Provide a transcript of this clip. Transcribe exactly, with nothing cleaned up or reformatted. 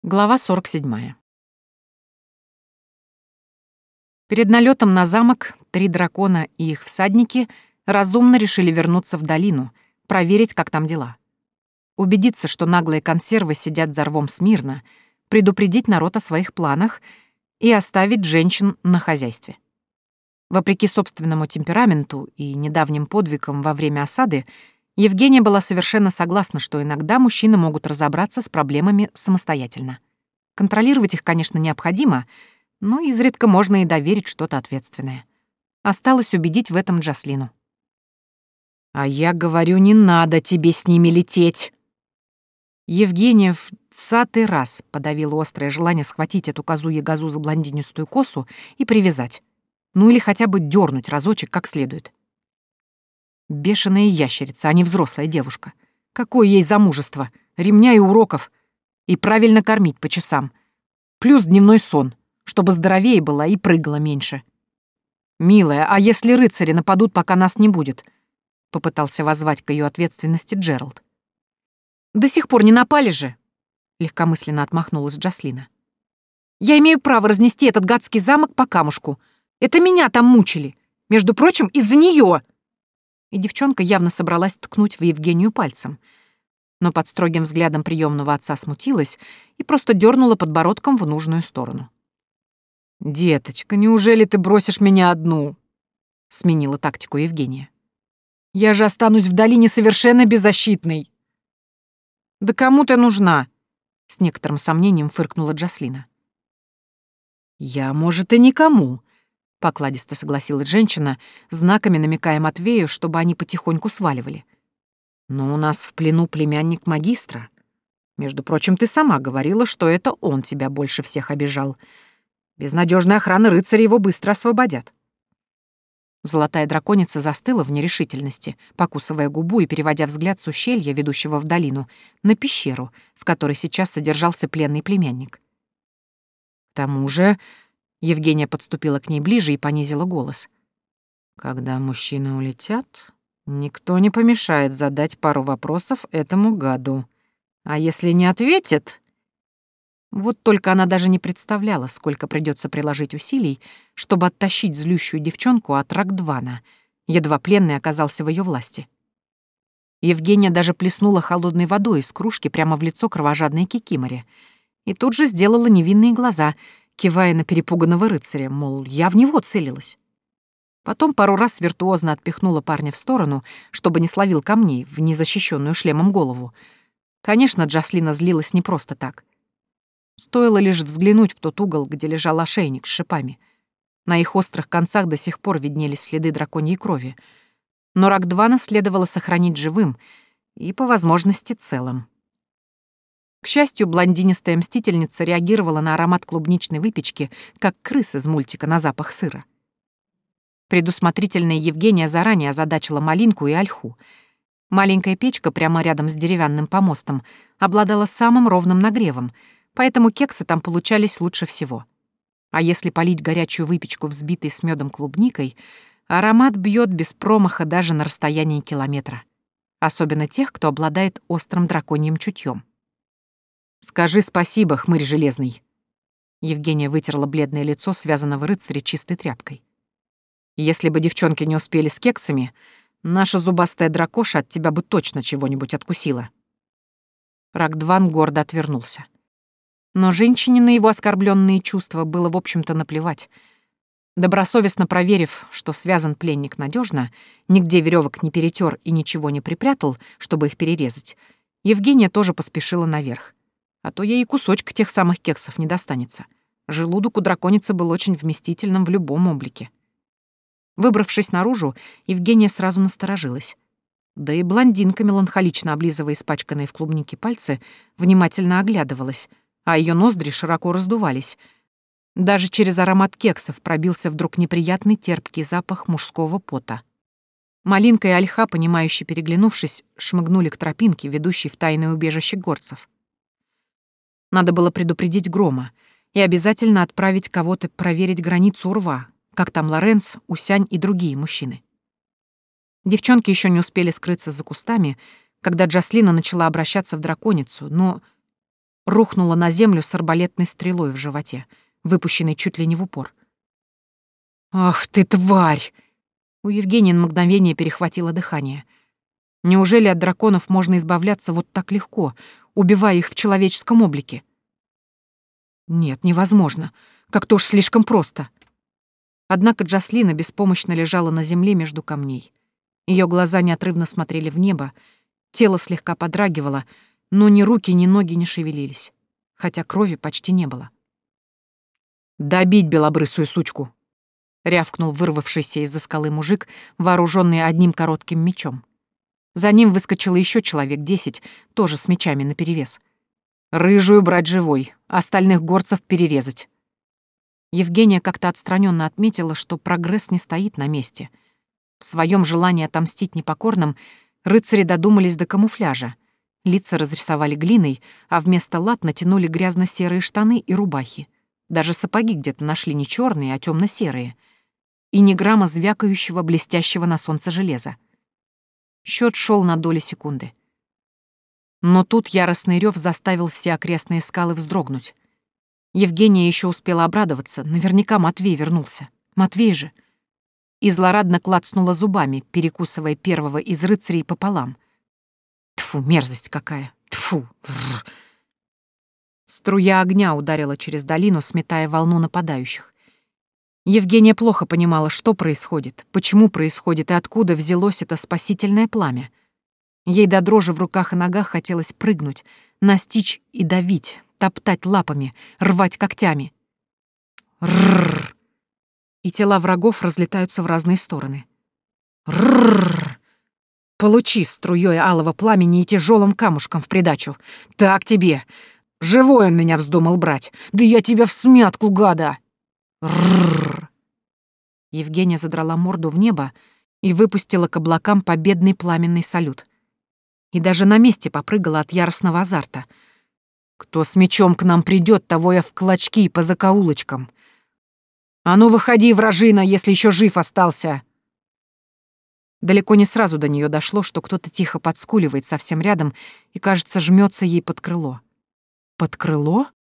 Глава сорок седьмая. Перед налетом на замок три дракона и их всадники разумно решили вернуться в долину, проверить, как там дела. Убедиться, что наглые консервы сидят за рвом смирно, предупредить народ о своих планах и оставить женщин на хозяйстве. Вопреки собственному темпераменту и недавним подвигам во время осады, Евгения была совершенно согласна, что иногда мужчины могут разобраться с проблемами самостоятельно. Контролировать их, конечно, необходимо, но изредка можно и доверить что-то ответственное. Осталось убедить в этом Джаслину. «А я говорю, не надо тебе с ними лететь!» Евгения в цатый раз подавила острое желание схватить эту козу-ягозу за блондинистую косу и привязать. Ну или хотя бы дернуть разочек как следует. Бешеная ящерица, а не взрослая девушка. Какое ей замужество? Ремня и уроков. И правильно кормить по часам. Плюс дневной сон, чтобы здоровее была и прыгала меньше. «Милая, а если рыцари нападут, пока нас не будет?» — попытался воззвать к ее ответственности Джеральд. «До сих пор не напали же!» — легкомысленно отмахнулась Джаслина. «Я имею право разнести этот гадский замок по камушку. Это меня там мучили. Между прочим, из-за нее!» И девчонка явно собралась ткнуть в Евгению пальцем, но под строгим взглядом приемного отца смутилась и просто дернула подбородком в нужную сторону. «Деточка, неужели ты бросишь меня одну?» — сменила тактику Евгения. «Я же останусь в долине совершенно беззащитной». «Да кому ты нужна?» — с некоторым сомнением фыркнула Джаслина. «Я, может, и никому», — покладисто согласилась женщина, знаками намекая Матвею, чтобы они потихоньку сваливали. «Но у нас в плену племянник магистра. Между прочим, ты сама говорила, что это он тебя больше всех обижал. Без надежной охраны рыцари его быстро освободят». Золотая драконица застыла в нерешительности, покусывая губу и переводя взгляд с ущелья, ведущего в долину, на пещеру, в которой сейчас содержался пленный племянник. К тому же Евгения подступила к ней ближе и понизила голос. «Когда мужчины улетят, никто не помешает задать пару вопросов этому гаду. А если не ответит...» Вот только она даже не представляла, сколько придется приложить усилий, чтобы оттащить злющую девчонку от Рагдвана, едва пленный оказался в ее власти. Евгения даже плеснула холодной водой из кружки прямо в лицо кровожадной кикиморе и тут же сделала невинные глаза, кивая на перепуганного рыцаря, мол, я в него целилась. Потом пару раз виртуозно отпихнула парня в сторону, чтобы не словил камней в незащищенную шлемом голову. Конечно, Джаслина злилась не просто так. Стоило лишь взглянуть в тот угол, где лежал ошейник с шипами. На их острых концах до сих пор виднелись следы драконьей крови. Но Рагдвана следовало сохранить живым и, по возможности, целым. К счастью, блондинистая мстительница реагировала на аромат клубничной выпечки, как крыс из мультика на запах сыра. Предусмотрительная Евгения заранее озадачила малинку и ольху. Маленькая печка прямо рядом с деревянным помостом обладала самым ровным нагревом, поэтому кексы там получались лучше всего. А если полить горячую выпечку взбитой с медом клубникой, аромат бьет без промаха даже на расстоянии километра. Особенно тех, кто обладает острым драконьим чутьем. «Скажи спасибо, хмырь железный!» Евгения вытерла бледное лицо связанного рыцаря чистой тряпкой. «Если бы девчонки не успели с кексами, наша зубастая дракоша от тебя бы точно чего-нибудь откусила». Рагдван гордо отвернулся. Но женщине на его оскорбленные чувства было, в общем-то, наплевать. Добросовестно проверив, что связан пленник надежно, нигде веревок не перетер и ничего не припрятал, чтобы их перерезать, Евгения тоже поспешила наверх. А то ей и кусочка тех самых кексов не достанется. Желудок у драконицы был очень вместительным в любом облике. Выбравшись наружу, Евгения сразу насторожилась. Да и блондинка, меланхолично облизывая испачканные в клубнике пальцы, внимательно оглядывалась, а ее ноздри широко раздувались. Даже через аромат кексов пробился вдруг неприятный терпкий запах мужского пота. Малинка и ольха, понимающе переглянувшись, шмыгнули к тропинке, ведущей в тайное убежище горцев. Надо было предупредить Грома и обязательно отправить кого-то проверить границу урва, как там Лоренц, Усянь и другие мужчины. Девчонки еще не успели скрыться за кустами, когда Джаслина начала обращаться в драконицу, но рухнула на землю с арбалетной стрелой в животе, выпущенной чуть ли не в упор. «Ах ты, тварь!» У Евгении на мгновение перехватило дыхание. Неужели от драконов можно избавляться вот так легко, убивая их в человеческом облике? Нет, невозможно. Как-то уж слишком просто. Однако Джаслина беспомощно лежала на земле между камней. Ее глаза неотрывно смотрели в небо, тело слегка подрагивало, но ни руки, ни ноги не шевелились, хотя крови почти не было. «Добить белобрысую сучку!» — рявкнул вырвавшийся из-за скалы мужик, вооруженный одним коротким мечом. За ним выскочило еще человек десять, тоже с мечами наперевес. «Рыжую брать живой, остальных горцев перерезать». Евгения как-то отстраненно отметила, что прогресс не стоит на месте. В своем желании отомстить непокорным рыцари додумались до камуфляжа. Лица разрисовали глиной, а вместо лат натянули грязно-серые штаны и рубахи. Даже сапоги где-то нашли не черные, а темно-серые. И ни грамма звякающего, блестящего на солнце железа. Счет шел на доли секунды. Но тут яростный рев заставил все окрестные скалы вздрогнуть. Евгения еще успела обрадоваться, наверняка Матвей вернулся. Матвей же. И злорадно клацнула зубами, перекусывая первого из рыцарей пополам. Тьфу, мерзость какая! Тьфу! Бррр. Струя огня ударила через долину, сметая волну нападающих. Евгения плохо понимала, что происходит, почему происходит и откуда взялось это спасительное пламя. Ей до дрожи в руках и ногах хотелось прыгнуть, настичь и давить, топтать лапами, рвать когтями. Рррр! И тела врагов разлетаются в разные стороны. Рррр! Получи струей алого пламени и тяжелым камушком в придачу. Так тебе! Живой он меня вздумал брать! Да я тебя всмятку, гада! Рррр! Евгения задрала морду в небо и выпустила к облакам победный пламенный салют. И даже на месте попрыгала от яростного азарта. Кто с мечом к нам придет, того я в клочки по закоулочкам. А ну выходи, вражина, если еще жив остался. Далеко не сразу до нее дошло, что кто-то тихо подскуливает совсем рядом и, кажется, жмется ей под крыло. Под крыло?